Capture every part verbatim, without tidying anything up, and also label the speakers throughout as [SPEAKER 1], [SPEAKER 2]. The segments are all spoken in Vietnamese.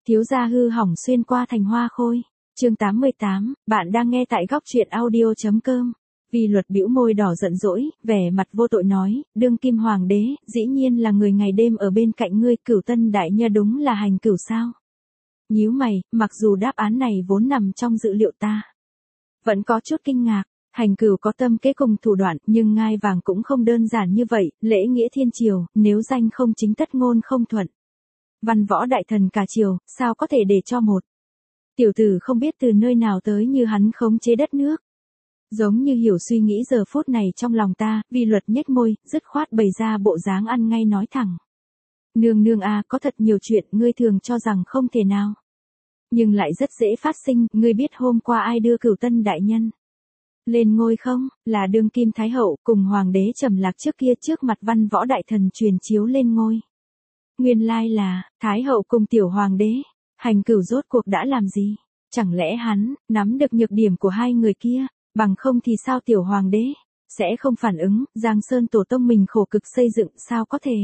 [SPEAKER 1] Thiếu gia hư hỏng xuyên qua thành hoa khôi. Chương tám mươi tám, bạn đang nghe tại góc truyện audio chấm com. Vi Luật bĩu môi đỏ giận dỗi, vẻ mặt vô tội nói, đương kim hoàng đế, dĩ nhiên là người ngày đêm ở bên cạnh ngươi, Cửu Tân đại nha đúng là hành cửu sao? Nhíu mày, mặc dù đáp án này vốn nằm trong dự liệu ta, vẫn có chút kinh ngạc. Hành cửu có tâm kế cùng thủ đoạn, nhưng ngai vàng cũng không đơn giản như vậy, lễ nghĩa thiên triều, nếu danh không chính tất ngôn không thuận. Văn võ đại thần cả triều, sao có thể để cho một tiểu tử không biết từ nơi nào tới như hắn khống chế đất nước. Giống như hiểu suy nghĩ giờ phút này trong lòng ta, Vi Luật nhếch môi, dứt khoát bày ra bộ dáng ăn ngay nói thẳng. Nương nương a, có thật nhiều chuyện ngươi thường cho rằng không thể nào, nhưng lại rất dễ phát sinh. Ngươi biết hôm qua ai đưa Cửu Tân đại nhân lên ngôi không? Là đương kim thái hậu cùng hoàng đế trầm lạc trước kia trước mặt văn võ đại thần truyền chiếu lên ngôi. Nguyên lai là thái hậu cùng tiểu hoàng đế. Hành cửu rốt cuộc đã làm gì? Chẳng lẽ hắn nắm được nhược điểm của hai người kia, bằng không thì sao tiểu hoàng đế sẽ không phản ứng? Giang Sơn tổ tông mình khổ cực xây dựng, sao có thể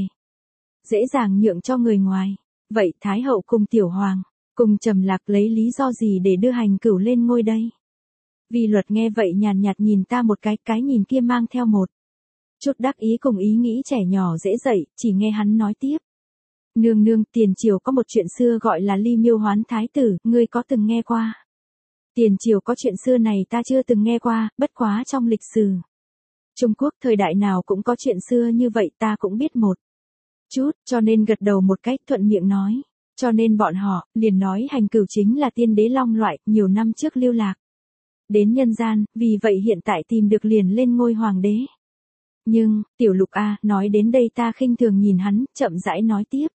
[SPEAKER 1] dễ dàng nhượng cho người ngoài? Vậy thái hậu cùng tiểu hoàng cùng trầm lạc lấy lý do gì để đưa hành cửu lên ngôi đây? Vi Luật nghe vậy nhàn nhạt nhìn ta một cái, cái nhìn kia mang theo một chút đắc ý cùng ý nghĩ trẻ nhỏ dễ dậy, chỉ nghe hắn nói tiếp. Nương nương, tiền triều có một chuyện xưa gọi là ly miêu hoán thái tử, ngươi có từng nghe qua? Tiền triều có chuyện xưa này ta chưa từng nghe qua, bất quá trong lịch sử Trung Quốc thời đại nào cũng có chuyện xưa như vậy, ta cũng biết một chút, cho nên gật đầu một cách thuận miệng nói. Cho nên bọn họ liền nói hành cửu chính là tiên đế long loại, nhiều năm trước lưu lạc đến nhân gian, vì vậy hiện tại tìm được liền lên ngôi hoàng đế. Nhưng, tiểu Lục a, nói đến đây ta khinh thường nhìn hắn, chậm rãi nói tiếp.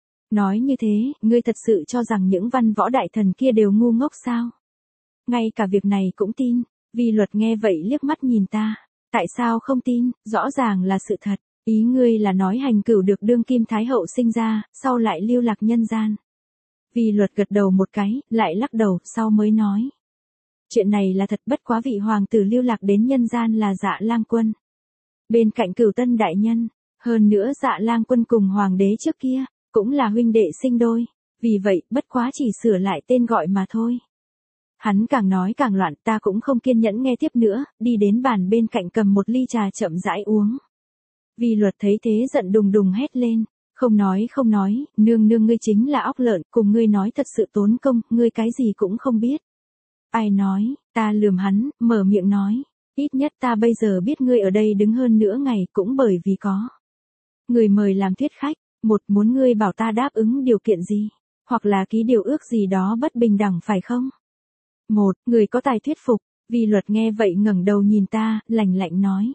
[SPEAKER 1] Nói như thế, ngươi thật sự cho rằng những văn võ đại thần kia đều ngu ngốc sao? Ngay cả việc này cũng tin? Vi Luật nghe vậy liếc mắt nhìn ta. Tại sao không tin? Rõ ràng là sự thật. Ý ngươi là nói hành cửu được đương kim thái hậu sinh ra, sau lại lưu lạc nhân gian. Vi Luật gật đầu một cái, lại lắc đầu, sau mới nói. Chuyện này là thật, bất quá vị hoàng tử lưu lạc đến nhân gian là Dạ Lang Quân. Bên cạnh Cửu Tân đại nhân, hơn nữa Dạ Lang Quân cùng hoàng đế trước kia, cũng là huynh đệ sinh đôi, vì vậy, bất quá chỉ sửa lại tên gọi mà thôi. Hắn càng nói càng loạn, ta cũng không kiên nhẫn nghe tiếp nữa, đi đến bàn bên cạnh cầm một ly trà chậm rãi uống. Vi Luật thấy thế giận đùng đùng hét lên, không nói không nói, nương nương ngươi chính là óc lợn, cùng ngươi nói thật sự tốn công, ngươi cái gì cũng không biết. Ai nói? Ta lườm hắn, mở miệng nói, ít nhất ta bây giờ biết ngươi ở đây đứng hơn nửa ngày cũng bởi vì có người mời làm thuyết khách. Một, muốn ngươi bảo ta đáp ứng điều kiện gì, hoặc là ký điều ước gì đó bất bình đẳng phải không? Một, người có tài thuyết phục. Vi Luật nghe vậy ngẩng đầu nhìn ta, lạnh lạnh nói.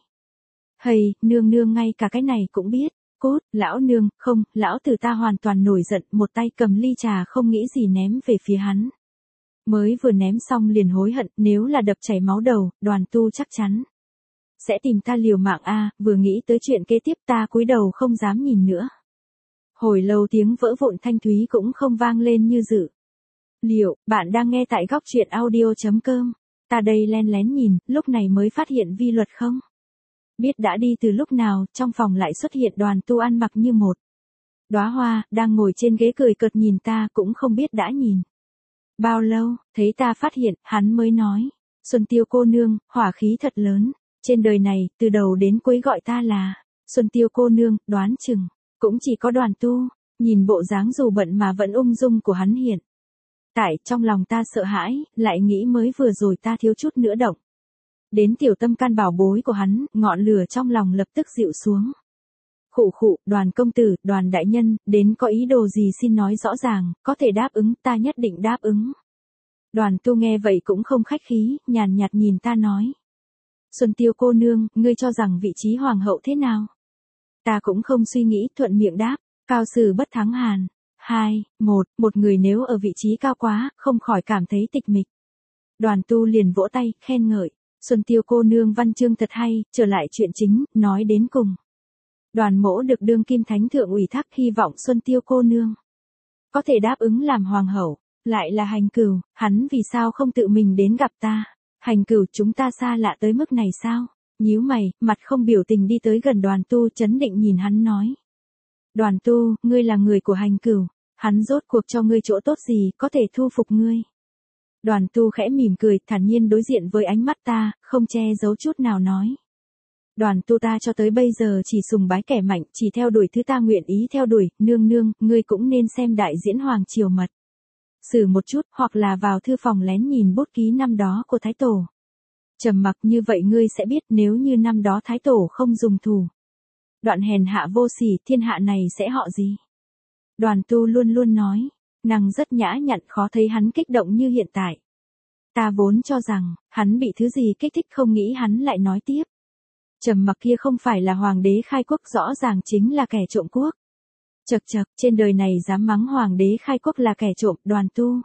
[SPEAKER 1] Hầy, nương nương ngay cả cái này cũng biết. Cốt, lão nương, không, lão tử ta hoàn toàn nổi giận, một tay cầm ly trà không nghĩ gì ném về phía hắn. Mới vừa ném xong liền hối hận, nếu là đập chảy máu đầu, Đoàn Tu chắc chắn sẽ tìm ta liều mạng a. Vừa nghĩ tới chuyện kế tiếp ta cúi đầu không dám nhìn nữa. Hồi lâu tiếng vỡ vụn thanh thúy cũng không vang lên như dự liệu. Bạn đang nghe tại góc truyện audio chấm com. Ta đây len lén nhìn, lúc này mới phát hiện Vi Luật không biết đã đi từ lúc nào, trong phòng lại xuất hiện Đoàn Tu ăn mặc như một đóa hoa, đang ngồi trên ghế cười cợt nhìn ta, cũng không biết đã nhìn bao lâu. Thấy ta phát hiện, hắn mới nói, Xuân Tiêu cô nương, hỏa khí thật lớn, trên đời này, từ đầu đến cuối gọi ta là Xuân Tiêu cô nương, đoán chừng cũng chỉ có Đoàn Tu. Nhìn bộ dáng dù bận mà vẫn ung dung của hắn hiện tại, trong lòng ta sợ hãi, lại nghĩ mới vừa rồi ta thiếu chút nữa động đến tiểu tâm can bảo bối của hắn, ngọn lửa trong lòng lập tức dịu xuống. Khụ khụ, Đoàn công tử, Đoàn đại nhân, đến có ý đồ gì xin nói rõ ràng, có thể đáp ứng, ta nhất định đáp ứng. Đoàn Tu nghe vậy cũng không khách khí, nhàn nhạt nhìn ta nói. Xuân Tiêu cô nương, ngươi cho rằng vị trí hoàng hậu thế nào? Ta cũng không suy nghĩ, thuận miệng đáp, cao sử bất thắng hàn. Hai, một, một người nếu ở vị trí cao quá, không khỏi cảm thấy tịch mịch. Đoàn Tu liền vỗ tay, khen ngợi. Xuân Tiêu cô nương văn chương thật hay, trở lại chuyện chính, nói đến cùng. Đoàn mỗ được đương kim thánh thượng ủy thác, hy vọng Xuân Tiêu cô nương có thể đáp ứng làm hoàng hậu. Lại là hành cửu, hắn vì sao không tự mình đến gặp ta? Hành cửu, chúng ta xa lạ tới mức này sao? Nhíu mày, mặt không biểu tình đi tới gần Đoàn Tu, trấn định nhìn hắn nói. Đoàn Tu, ngươi là người của hành cửu, Hắn rốt cuộc cho ngươi chỗ tốt gì, có thể thu phục ngươi. Đoàn Tu khẽ mỉm cười, thản nhiên đối diện với ánh mắt ta, không che giấu chút nào nói. Đoàn Tu ta cho tới bây giờ chỉ sùng bái kẻ mạnh, chỉ theo đuổi thứ ta nguyện ý theo đuổi, nương nương, ngươi cũng nên xem đại diễn Hoàng Triều Mật. Sử một chút, hoặc là vào thư phòng lén nhìn bút ký năm đó của Thái Tổ. Trầm mặc, như vậy ngươi sẽ biết nếu như năm đó Thái Tổ không dùng thủ đoạn hèn hạ vô sỉ, thiên hạ này sẽ họ gì? Đoàn Tu luôn luôn nói, nàng rất nhã nhặn, khó thấy hắn kích động như hiện tại. Ta vốn cho rằng, hắn bị thứ gì kích thích, không nghĩ hắn lại nói tiếp. Trầm mặc kia không phải là hoàng đế khai quốc, rõ ràng chính là kẻ trộm quốc. Chậc chậc, trên đời này dám mắng hoàng đế khai quốc là kẻ trộm, Đoàn Tu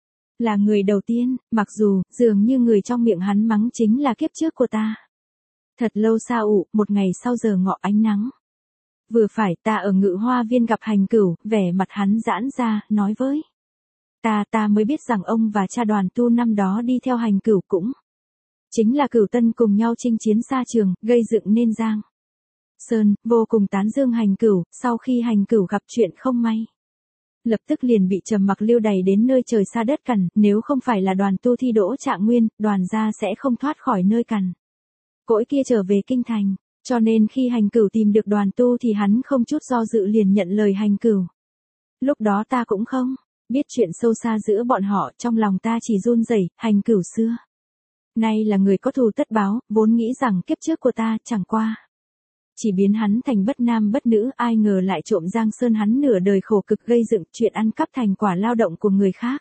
[SPEAKER 1] là người đầu tiên, mặc dù, dường như người trong miệng hắn mắng chính là kiếp trước của ta. Thật lâu xa ụ, một ngày sau giờ ngọ ánh nắng. Vừa phải, ta ở Ngự Hoa Viên gặp Hành Cửu, vẻ mặt hắn giãn ra, nói với ta, ta mới biết rằng ông và cha Đoàn Tu năm đó đi theo Hành Cửu cũng chính là Cửu Tân cùng nhau chinh chiến xa trường, gây dựng nên Giang Sơn, vô cùng tán dương Hành Cửu. Sau khi Hành Cửu gặp chuyện không may, lập tức liền bị Trầm Mặc lưu đày đến nơi trời xa đất cằn, nếu không phải là Đoàn Tu thi đỗ trạng nguyên, Đoàn gia sẽ không thoát khỏi nơi cằn cỗi kia trở về kinh thành. Cho nên khi Hành Cửu tìm được Đoàn Tu thì hắn không chút do dự liền nhận lời Hành Cửu. Lúc đó ta cũng không biết chuyện sâu xa giữa bọn họ, trong lòng ta chỉ run rẩy. Hành Cửu xưa nay là người có thù tất báo, vốn nghĩ rằng kiếp trước của ta chẳng qua chỉ biến hắn thành bất nam bất nữ, ai ngờ lại trộm Giang Sơn, hắn nửa đời khổ cực gây dựng, chuyện ăn cắp thành quả lao động của người khác.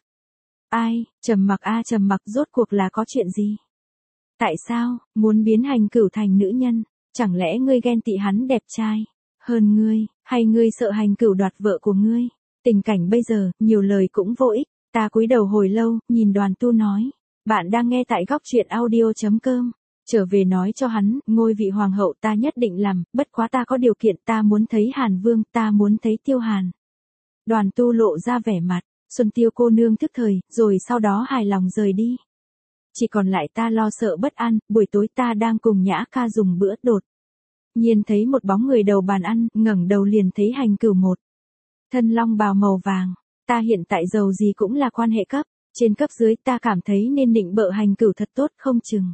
[SPEAKER 1] Ai, Trầm Mặc a Trầm Mặc, rốt cuộc là có chuyện gì? Tại sao muốn biến Hành Cửu thành nữ nhân? Chẳng lẽ ngươi ghen tị hắn đẹp trai hơn ngươi, hay ngươi sợ Hành Cửu đoạt vợ của ngươi? Tình cảnh bây giờ, nhiều lời cũng vô ích. Ta cúi đầu hồi lâu, nhìn Đoàn Tu nói, bạn đang nghe tại góc truyện audio chấm com. Trở về nói cho hắn, ngôi vị hoàng hậu ta nhất định làm, bất quá ta có điều kiện, ta muốn thấy Hàn Vương, ta muốn thấy Tiêu Hàn. Đoàn Tu lộ ra vẻ mặt, Xuân Tiêu cô nương thức thời, rồi sau đó hài lòng rời đi. Chỉ còn lại ta lo sợ bất an, buổi tối ta đang cùng Nhã ca dùng bữa, đột nhiên thấy một bóng người đầu bàn ăn, ngẩng đầu liền thấy Hành Cửu một thân long bào màu vàng. Ta hiện tại giàu gì cũng là quan hệ cấp trên cấp dưới, ta cảm thấy nên nịnh bợ Hành Cửu thật tốt, không chừng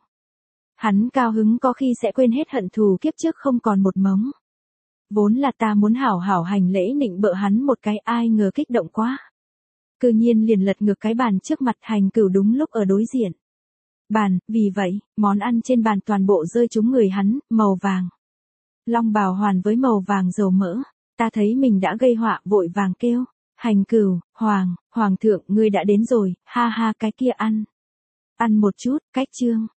[SPEAKER 1] hắn cao hứng có khi sẽ quên hết hận thù kiếp trước không còn một mống. Vốn là ta muốn hảo hảo hành lễ nịnh bợ hắn một cái, ai ngờ kích động quá, cư nhiên liền lật ngược cái bàn trước mặt. Hành Cửu đúng lúc ở đối diện bàn, vì vậy, món ăn trên bàn toàn bộ rơi trúng người hắn, màu vàng long bào hoàn với màu vàng dầu mỡ. Ta thấy mình đã gây họa, vội vàng kêu, Hành Cửu, hoàng, hoàng thượng, ngươi đã đến rồi, ha ha, cái kia ăn ăn một chút, cách chương.